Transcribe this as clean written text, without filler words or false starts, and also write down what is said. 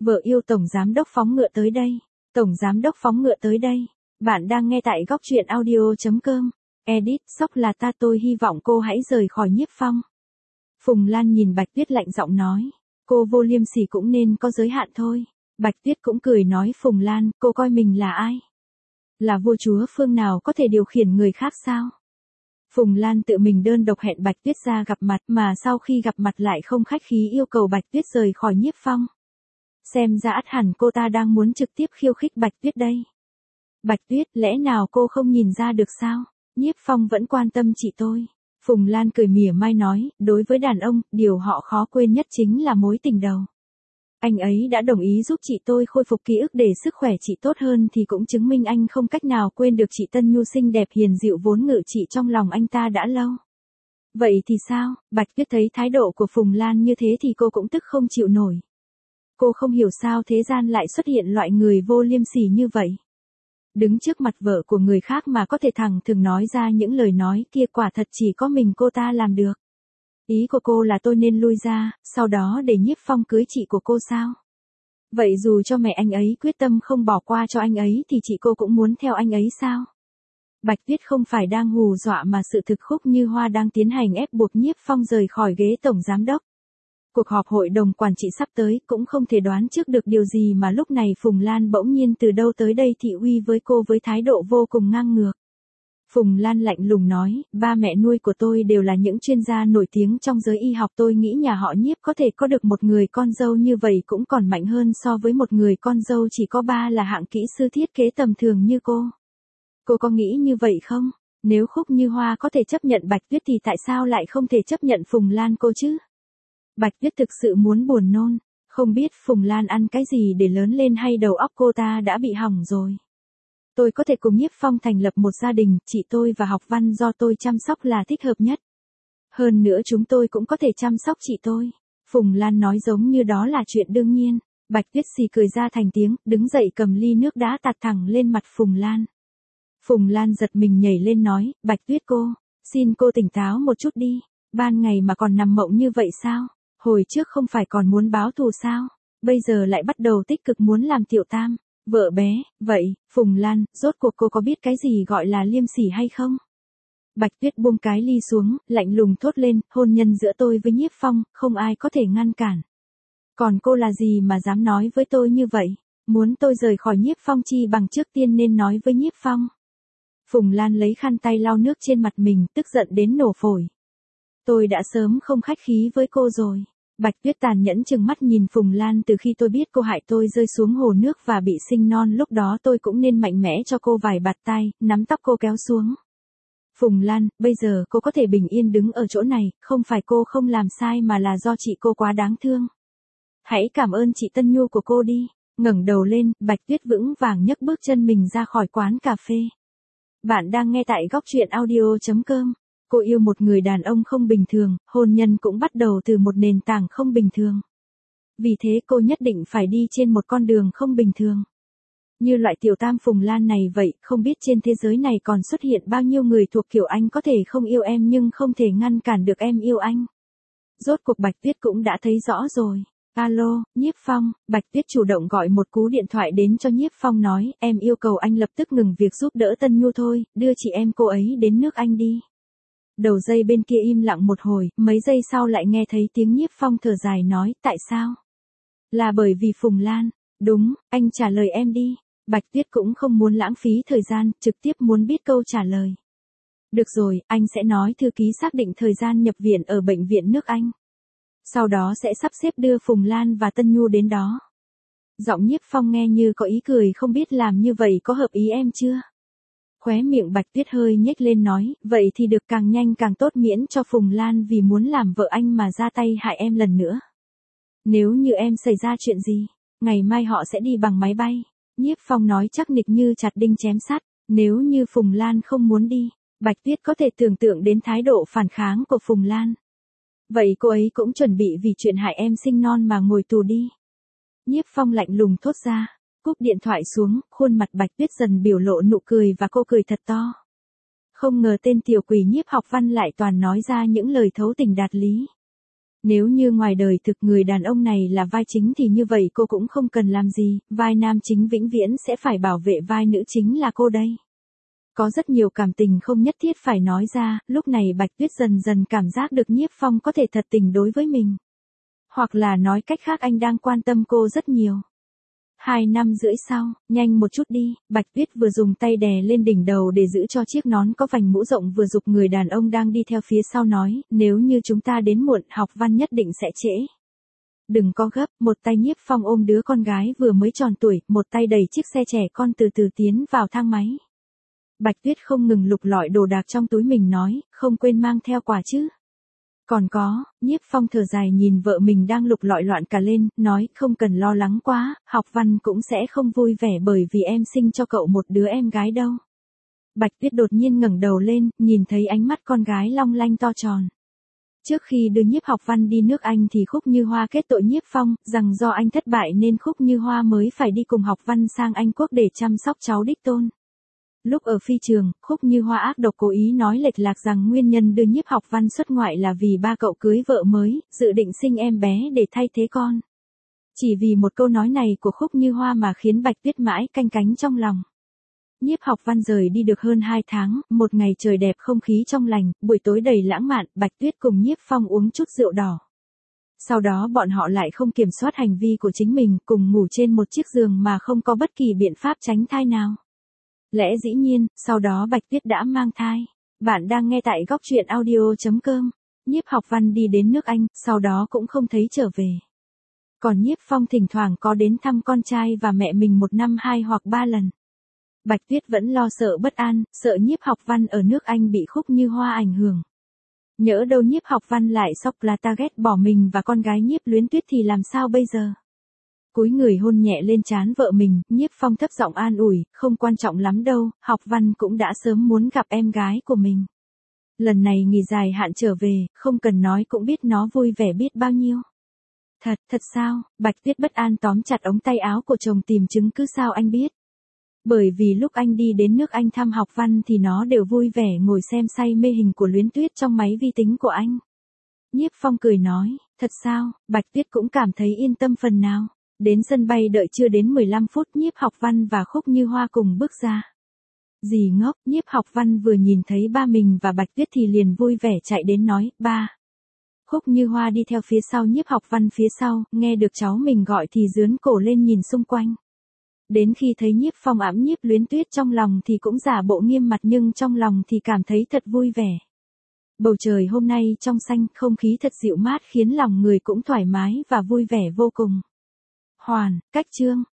Vợ yêu tổng giám đốc phóng ngựa tới đây. Tổng giám đốc phóng ngựa tới đây. Bạn đang nghe tại góc truyện audio.com. Edit, sốc là ta, tôi hy vọng cô hãy rời khỏi Nhiếp Phong. Phùng Lan nhìn Bạch Tuyết lạnh giọng nói. Cô vô liêm sỉ cũng nên có giới hạn thôi. Bạch Tuyết cũng cười nói, Phùng Lan, cô coi mình là ai? Là vua chúa phương nào có thể điều khiển người khác sao? Phùng Lan tự mình đơn độc hẹn Bạch Tuyết ra gặp mặt, mà sau khi gặp mặt lại không khách khí yêu cầu Bạch Tuyết rời khỏi Nhiếp Phong. Xem ra ắt hẳn cô ta đang muốn trực tiếp khiêu khích Bạch Tuyết đây. Bạch Tuyết, lẽ nào cô không nhìn ra được sao? Nhiếp Phong vẫn quan tâm chị tôi. Phùng Lan cười mỉa mai nói, đối với đàn ông, điều họ khó quên nhất chính là mối tình đầu. Anh ấy đã đồng ý giúp chị tôi khôi phục ký ức để sức khỏe chị tốt hơn thì cũng chứng minh anh không cách nào quên được chị Tân Nhu xinh đẹp hiền dịu vốn ngự trị trong lòng anh ta đã lâu. Vậy thì sao? Bạch Tuyết thấy thái độ của Phùng Lan như thế thì cô cũng tức không chịu nổi. Cô không hiểu sao thế gian lại xuất hiện loại người vô liêm sỉ như vậy. Đứng trước mặt vợ của người khác mà có thể thẳng thừng nói ra những lời nói kia, quả thật chỉ có mình cô ta làm được. Ý của cô là tôi nên lui ra, sau đó để Nhiếp Phong cưới chị của cô sao? Vậy dù cho mẹ anh ấy quyết tâm không bỏ qua cho anh ấy thì chị cô cũng muốn theo anh ấy sao? Bạch Tuyết không phải đang hù dọa mà sự thực Khúc Như Hoa đang tiến hành ép buộc Nhiếp Phong rời khỏi ghế tổng giám đốc. Cuộc họp hội đồng quản trị sắp tới, cũng không thể đoán trước được điều gì mà lúc này Phùng Lan bỗng nhiên từ đâu tới đây thị uy với cô với thái độ vô cùng ngang ngược. Phùng Lan lạnh lùng nói, ba mẹ nuôi của tôi đều là những chuyên gia nổi tiếng trong giới y học, tôi nghĩ nhà họ Nhiếp có thể có được một người con dâu như vậy cũng còn mạnh hơn so với một người con dâu chỉ có ba là hạng kỹ sư thiết kế tầm thường như cô. Cô có nghĩ như vậy không? Nếu Khúc Như Hoa có thể chấp nhận Bạch Tuyết thì tại sao lại không thể chấp nhận Phùng Lan cô chứ? Bạch Tuyết thực sự muốn buồn nôn, không biết Phùng Lan ăn cái gì để lớn lên hay đầu óc cô ta đã bị hỏng rồi. Tôi có thể cùng Nhiếp Phong thành lập một gia đình, chị tôi và học văn do tôi chăm sóc là thích hợp nhất. Hơn nữa chúng tôi cũng có thể chăm sóc chị tôi. Phùng Lan nói giống như đó là chuyện đương nhiên. Bạch Tuyết xì cười ra thành tiếng, đứng dậy cầm ly nước đá tạt thẳng lên mặt Phùng Lan. Phùng Lan giật mình nhảy lên nói, Bạch Tuyết cô, xin cô tỉnh táo một chút đi, ban ngày mà còn nằm mộng như vậy sao? Hồi trước không phải còn muốn báo thù sao? Bây giờ lại bắt đầu tích cực muốn làm tiểu tam. Vợ bé, vậy, Phùng Lan, rốt cuộc cô có biết cái gì gọi là liêm sỉ hay không? Bạch Tuyết buông cái ly xuống, lạnh lùng thốt lên, hôn nhân giữa tôi với Nhiếp Phong, không ai có thể ngăn cản. Còn cô là gì mà dám nói với tôi như vậy? Muốn tôi rời khỏi Nhiếp Phong chi bằng trước tiên nên nói với Nhiếp Phong. Phùng Lan lấy khăn tay lau nước trên mặt mình, tức giận đến nổ phổi. Tôi đã sớm không khách khí với cô rồi. Bạch Tuyết tàn nhẫn trừng mắt nhìn Phùng Lan, từ khi tôi biết cô hại tôi rơi xuống hồ nước và bị sinh non, lúc đó tôi cũng nên mạnh mẽ cho cô vài bạt tay, nắm tóc cô kéo xuống. Phùng Lan, bây giờ cô có thể bình yên đứng ở chỗ này, không phải cô không làm sai mà là do chị cô quá đáng thương. Hãy cảm ơn chị Tân Nhu của cô đi. Ngẩng đầu lên, Bạch Tuyết vững vàng nhấc bước chân mình ra khỏi quán cà phê. Bạn đang nghe tại góc truyện audio.com. Cô yêu một người đàn ông không bình thường, hôn nhân cũng bắt đầu từ một nền tảng không bình thường. Vì thế cô nhất định phải đi trên một con đường không bình thường. Như loại tiểu tam Phùng Lan này vậy, không biết trên thế giới này còn xuất hiện bao nhiêu người thuộc kiểu anh có thể không yêu em nhưng không thể ngăn cản được em yêu anh. Rốt cuộc Bạch Tuyết cũng đã thấy rõ rồi. Alo, Nhiếp Phong, Bạch Tuyết chủ động gọi một cú điện thoại đến cho Nhiếp Phong nói, em yêu cầu anh lập tức ngừng việc giúp đỡ Tân Nhu thôi, đưa chị em cô ấy đến nước Anh đi. Đầu dây bên kia im lặng một hồi, mấy giây sau lại nghe thấy tiếng Nhiếp Phong thở dài nói, tại sao? Là bởi vì Phùng Lan. Đúng, anh trả lời em đi. Bạch Tuyết cũng không muốn lãng phí thời gian, trực tiếp muốn biết câu trả lời. Được rồi, anh sẽ nói thư ký xác định thời gian nhập viện ở bệnh viện nước Anh. Sau đó sẽ sắp xếp đưa Phùng Lan và Tân Nhu đến đó. Giọng Nhiếp Phong nghe như có ý cười, không biết làm như vậy có hợp ý em chưa? Khóe miệng Bạch Tuyết hơi nhếch lên nói, vậy thì được, càng nhanh càng tốt, miễn cho Phùng Lan vì muốn làm vợ anh mà ra tay hại em lần nữa. Nếu như em xảy ra chuyện gì, ngày mai họ sẽ đi bằng máy bay. Nhiếp Phong nói chắc nịch như chặt đinh chém sắt, nếu như Phùng Lan không muốn đi, Bạch Tuyết có thể tưởng tượng đến thái độ phản kháng của Phùng Lan. Vậy cô ấy cũng chuẩn bị vì chuyện hại em sinh non mà ngồi tù đi. Nhiếp Phong lạnh lùng thốt ra. Cúp điện thoại xuống, khuôn mặt Bạch Tuyết dần biểu lộ nụ cười và cô cười thật to. Không ngờ tên tiểu quỷ Nhiếp Học Văn lại toàn nói ra những lời thấu tình đạt lý. Nếu như ngoài đời thực người đàn ông này là vai chính thì như vậy cô cũng không cần làm gì, vai nam chính vĩnh viễn sẽ phải bảo vệ vai nữ chính là cô đây. Có rất nhiều cảm tình không nhất thiết phải nói ra, lúc này Bạch Tuyết dần dần cảm giác được Nhiếp Phong có thể thật tình đối với mình. Hoặc là nói cách khác anh đang quan tâm cô rất nhiều. 2 năm rưỡi sau, nhanh một chút đi, Bạch Tuyết vừa dùng tay đè lên đỉnh đầu để giữ cho chiếc nón có vành mũ rộng vừa giục người đàn ông đang đi theo phía sau nói, nếu như chúng ta đến muộn, học văn nhất định sẽ trễ. Đừng có gấp, một tay Nhiếp Phong ôm đứa con gái vừa mới tròn tuổi, một tay đẩy chiếc xe trẻ con từ từ tiến vào thang máy. Bạch Tuyết không ngừng lục lọi đồ đạc trong túi mình nói, không quên mang theo quà chứ. Còn có, Nhiếp Phong thở dài nhìn vợ mình đang lục lọi loạn cả lên, nói không cần lo lắng quá, học văn cũng sẽ không vui vẻ bởi vì em sinh cho cậu một đứa em gái đâu. Bạch Tuyết đột nhiên ngẩng đầu lên, nhìn thấy ánh mắt con gái long lanh to tròn. Trước khi đưa Nhiếp học văn đi nước Anh thì Khúc Như Hoa kết tội Nhiếp Phong, rằng do anh thất bại nên Khúc Như Hoa mới phải đi cùng học văn sang Anh Quốc để chăm sóc cháu đích tôn. Lúc ở phi trường, Khúc Như Hoa ác độc cố ý nói lệch lạc rằng nguyên nhân đưa Nhiếp học văn xuất ngoại là vì ba cậu cưới vợ mới, dự định sinh em bé để thay thế con. Chỉ vì một câu nói này của Khúc Như Hoa mà khiến Bạch Tuyết mãi canh cánh trong lòng. Nhiếp học văn rời đi được hơn 2 tháng, một ngày trời đẹp không khí trong lành, buổi tối đầy lãng mạn, Bạch Tuyết cùng Nhiếp Phong uống chút rượu đỏ. Sau đó bọn họ lại không kiểm soát hành vi của chính mình, cùng ngủ trên một chiếc giường mà không có bất kỳ biện pháp tránh thai nào. Lẽ dĩ nhiên, sau đó Bạch Tuyết đã mang thai. Bạn đang nghe tại góc truyện audio.com. Nhiếp học văn đi đến nước Anh, sau đó cũng không thấy trở về. Còn Nhiếp Phong thỉnh thoảng có đến thăm con trai và mẹ mình 1 năm 2 hoặc 3 lần. Bạch Tuyết vẫn lo sợ bất an, sợ Nhiếp học văn ở nước Anh bị Khúc Như Hoa ảnh hưởng. Nhỡ đâu Nhiếp học văn lại sốc là ta ghét bỏ mình và con gái Nhiếp Luyến Tuyết thì làm sao bây giờ? Cúi người hôn nhẹ lên trán vợ mình, Nhiếp Phong thấp giọng an ủi, không quan trọng lắm đâu, học văn cũng đã sớm muốn gặp em gái của mình. Lần này nghỉ dài hạn trở về, không cần nói cũng biết nó vui vẻ biết bao nhiêu. Thật sao? Bạch Tuyết bất an tóm chặt ống tay áo của chồng tìm chứng cứ sao anh biết. Bởi vì lúc anh đi đến nước Anh thăm học văn thì nó đều vui vẻ ngồi xem say mê hình của Luyến Tuyết trong máy vi tính của anh. Nhiếp Phong cười nói, thật sao? Bạch Tuyết cũng cảm thấy yên tâm phần nào. Đến sân bay đợi chưa đến 15 phút Nhiếp học văn và Khúc Như Hoa cùng bước ra. Dì ngốc, Nhiếp học văn vừa nhìn thấy ba mình và Bạch Tuyết thì liền vui vẻ chạy đến nói, ba. Khúc Như Hoa đi theo phía sau Nhiếp học văn phía sau, nghe được cháu mình gọi thì dướn cổ lên nhìn xung quanh. Đến khi thấy Nhiếp Phong ẵm Nhiếp Luyến Tuyết trong lòng thì cũng giả bộ nghiêm mặt nhưng trong lòng thì cảm thấy thật vui vẻ. Bầu trời hôm nay trong xanh, không khí thật dịu mát khiến lòng người cũng thoải mái và vui vẻ vô cùng. Hoàn, cách chương.